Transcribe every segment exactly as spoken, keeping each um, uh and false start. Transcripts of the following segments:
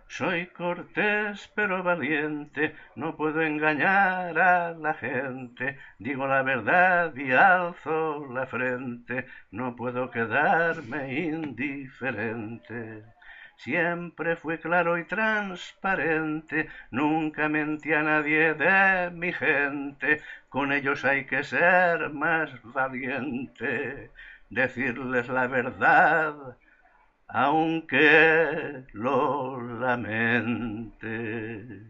Soy cortés pero valiente, no puedo engañar a la gente, digo la verdad y alzo la frente, no puedo quedarme indiferente. Siempre fui claro y transparente, nunca mentí a nadie de mi gente, con ellos hay que ser más valiente, decirles la verdad aunque lo lamente.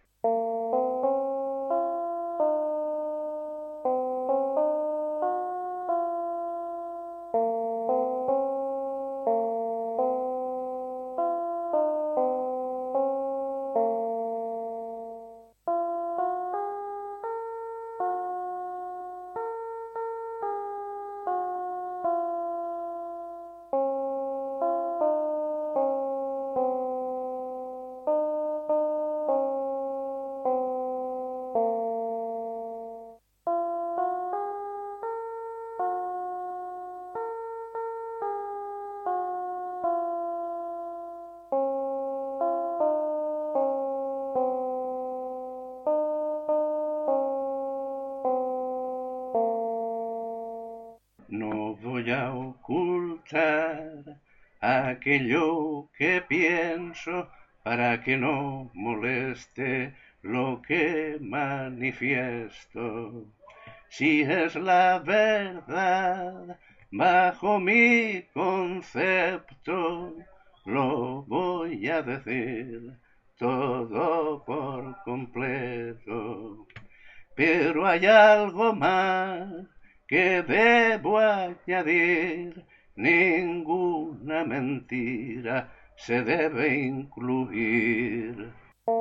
No voy a ocultar aquello que pienso para que no moleste lo que manifiesto. Si es la verdad, bajo mi concepto, lo voy a decir todo por completo. Pero hay algo más que debo añadir, ninguna mentira se debe incluir.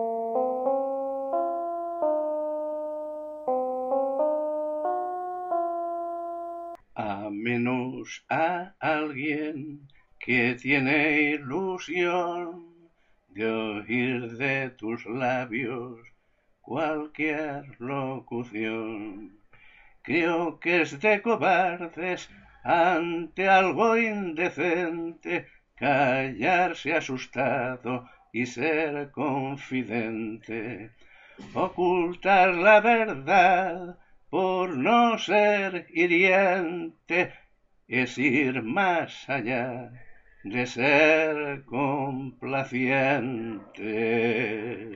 A menos a alguien que tiene ilusión de oír de tus labios cualquier locución. Creo que es de cobardes ante algo indecente callarse asustado y ser confidente. Ocultar la verdad por no ser hiriente es ir más allá de ser complaciente.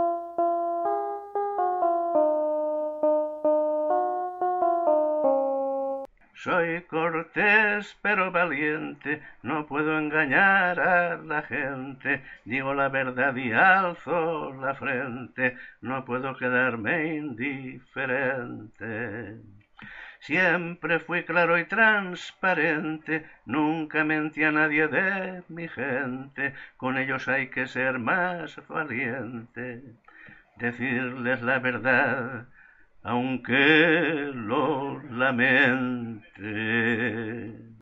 Soy cortés pero valiente, no puedo engañar a la gente, digo la verdad y alzo la frente, no puedo quedarme indiferente. Siempre fui claro y transparente, nunca mentí a nadie de mi gente, con ellos hay que ser más valiente, decirles la verdad aunque lo lamente.